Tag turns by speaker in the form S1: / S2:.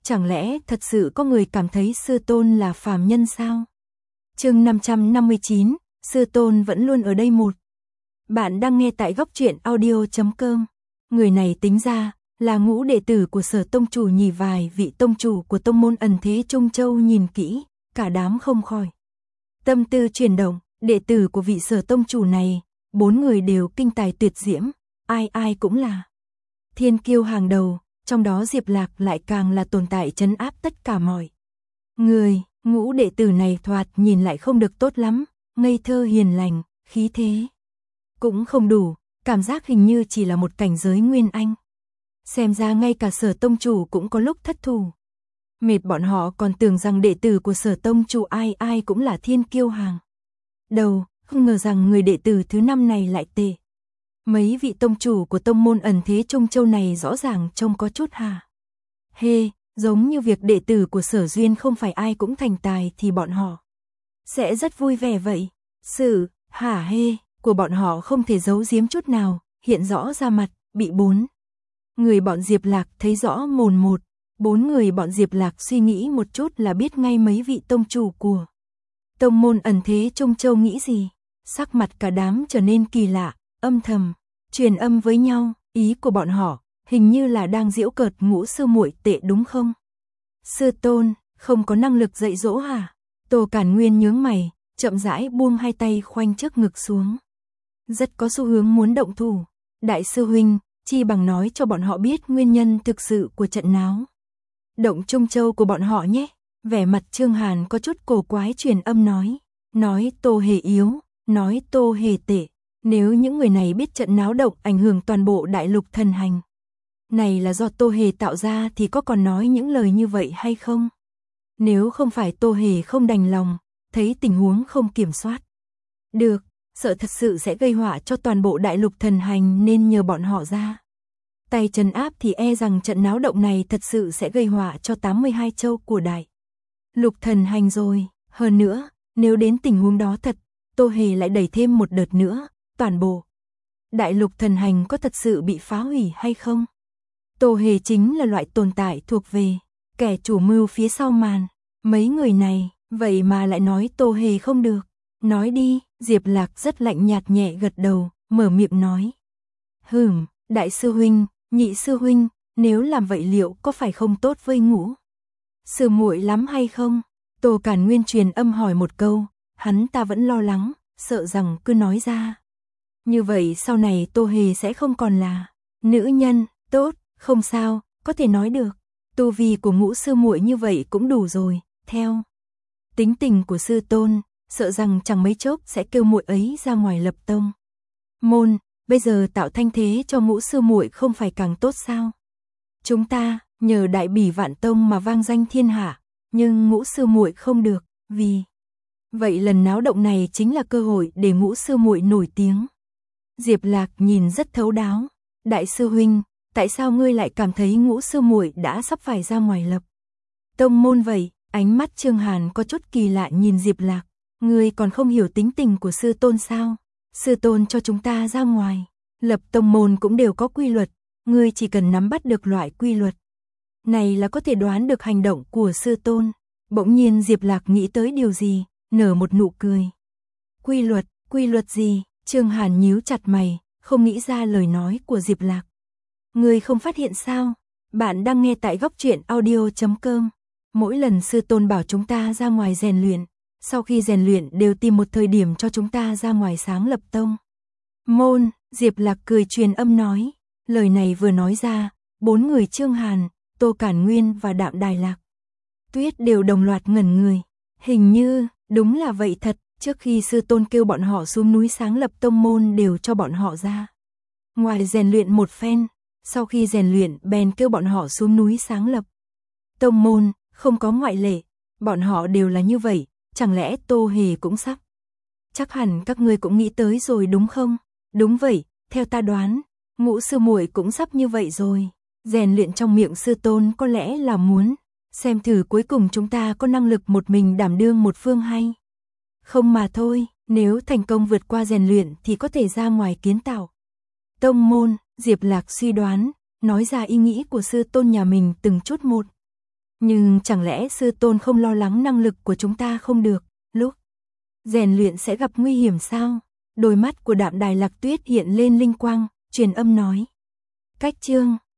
S1: Chẳng lẽ thật sự có người cảm thấy sư tôn là phàm nhân sao? Chương 559, sư tôn vẫn luôn ở đây một. Bạn đang nghe tại góc truyện audio.com. Người này tính ra là ngũ đệ tử của Sở tông chủ nhì, vài vị tông chủ của tông môn ẩn thế Trung Châu nhìn kỹ, cả đám không khỏi tâm tư chuyển động. Đệ tử của vị Sở tông chủ này, 4 người đều kinh tài tuyệt diễm, ai ai cũng là thiên kiêu hàng đầu, trong đó Diệp Lạc lại càng là tồn tại trấn áp tất cả mọi người. Ngũ đệ tử này thoạt nhìn lại không được tốt lắm, ngây thơ hiền lành, khí thế cũng không đủ, cảm giác hình như chỉ là một cảnh giới nguyên anh. Xem ra ngay cả Sở tông chủ cũng có lúc thất thủ. Mệt, bọn họ còn tưởng rằng đệ tử của Sở tông chủ ai ai cũng là thiên kiêu hàng đầu, không ngờ rằng người đệ tử thứ 5 này lại tệ. Mấy vị tông chủ của tông môn ẩn thế Trung Châu này rõ ràng trông có chút hê, giống như việc đệ tử của Sở Duyên không phải ai cũng thành tài thì bọn họ sẽ rất vui vẻ vậy. Sự hê của bọn họ không thể giấu giếm chút nào, hiện rõ ra mặt, bị 4 người bọn Diệp Lạc thấy rõ mồn một. 4 người bọn Diệp Lạc suy nghĩ một chút là biết ngay mấy vị tông chủ của tông môn ẩn thế Trung Châu nghĩ gì. Sắc mặt cả đám trở nên kỳ lạ, âm thầm truyền âm với nhau, ý của bọn họ hình như là đang giễu cợt Ngũ sư muội tệ đúng không? Sư tôn, không có năng lực dạy dỗ hả? Tô Cản Nguyên nhướng mày, chậm rãi buông hai tay khoanh trước ngực xuống. Rất có xu hướng muốn động thủ. Đại sư huynh, chi bằng nói cho bọn họ biết nguyên nhân thực sự của trận náo động Trung Châu của bọn họ nhé. Vẻ mặt Trương Hàn có chút cổ quái truyền âm nói Tô Hề yếu, nói Tô Hề tệ. Nếu những người này biết trận náo động ảnh hưởng toàn bộ đại lục thần hành này là do Tô Hề tạo ra thì có còn nói những lời như vậy hay không? Nếu không phải Tô Hề không đành lòng, thấy tình huống không kiểm soát được, sợ thật sự sẽ gây họa cho toàn bộ đại lục thần hành nên nhờ bọn họ ra tay trấn áp thì e rằng trận náo động này thật sự sẽ gây họa cho 82 châu của đại lục thần hành rồi. Hơn nữa, nếu đến tình huống đó thật, Tô Hề lại đẩy thêm một đợt nữa, toàn bộ đại lục thần hành có thật sự bị phá hủy hay không? Tô Hề chính là loại tồn tại thuộc về kẻ chủ mưu phía sau màn. Mấy người này, vậy mà lại nói Tô Hề không được. Nói đi. Diệp Lạc rất lạnh nhạt nhẹ gật đầu, mở miệng nói. Đại sư huynh, nhị sư huynh, nếu làm vậy liệu có phải không tốt với Ngũ sư muội lắm hay không? Tô Cản Nguyên truyền âm hỏi một câu, hắn ta vẫn lo lắng, sợ rằng cứ nói ra như vậy sau này Tô Hề sẽ không còn là nữ nhân. Tốt, không sao, có thể nói được. Tu vi của Ngũ sư muội như vậy cũng đủ rồi, theo tính tình của sư tôn, sợ rằng chẳng mấy chốc sẽ kêu muội ấy ra ngoài lập tông môn, bây giờ tạo thanh thế cho Ngũ sư muội không phải càng tốt sao? Chúng ta nhờ Đại Bỉ Vạn Tông mà vang danh thiên hạ, nhưng Ngũ sư muội không được, vì vậy lần náo động này chính là cơ hội để Ngũ sư muội nổi tiếng. Diệp Lạc nhìn rất thấu đáo. Đại sư huynh, tại sao ngươi lại cảm thấy Ngũ sư muội đã sắp phải ra ngoài lập tông môn vậy? Ánh mắt Trương Hàn có chút kỳ lạ nhìn Diệp Lạc. Ngươi còn không hiểu tính tình của sư tôn sao? Sư tôn cho chúng ta ra ngoài lập tông môn cũng đều có quy luật, ngươi chỉ cần nắm bắt được loại quy luật này là có thể đoán được hành động của sư tôn. Bỗng nhiên Diệp Lạc nghĩ tới điều gì, nở một nụ cười. Quy luật gì? Trương Hàn nhíu chặt mày, không nghĩ ra lời nói của Diệp Lạc. Ngươi không phát hiện sao? Bạn đang nghe tại góc truyện audio.com. Mỗi lần sư tôn bảo chúng ta ra ngoài rèn luyện, sau khi rèn luyện đều tìm một thời điểm cho chúng ta ra ngoài sáng lập tông môn. Diệp Lạc cười truyền âm nói. Lời này vừa nói ra, 4 người Trương Hàn, Tô Cản Nguyên và Đạm Đài Lạc Tuyết đều đồng loạt ngẩn người. Hình như, đúng là vậy thật, trước khi sư tôn kêu bọn họ xuống núi sáng lập tông môn đều cho bọn họ ra ngoài rèn luyện một phen, sau khi rèn luyện bèn kêu bọn họ xuống núi sáng lập tông môn, không có ngoại lệ, bọn họ đều là như vậy. Chẳng lẽ Tô Hề cũng sắp? Chắc hẳn các ngươi cũng nghĩ tới rồi đúng không? Đúng vậy, theo ta đoán, Ngũ sư muội cũng sắp như vậy rồi. Rèn luyện trong miệng sư tôn có lẽ là muốn xem thử cuối cùng chúng ta có năng lực một mình đảm đương một phương hay không mà thôi. Nếu thành công vượt qua rèn luyện thì có thể ra ngoài kiến tạo tông môn. Diệp Lạc suy đoán, nói ra ý nghĩ của sư tôn nhà mình từng chút một. Nhưng chẳng lẽ sư tôn không lo lắng năng lực của chúng ta không được, lúc rèn luyện sẽ gặp nguy hiểm sao? Đôi mắt của Đạm Đài Lạc Tuyết hiện lên linh quang, truyền âm nói. Cách chương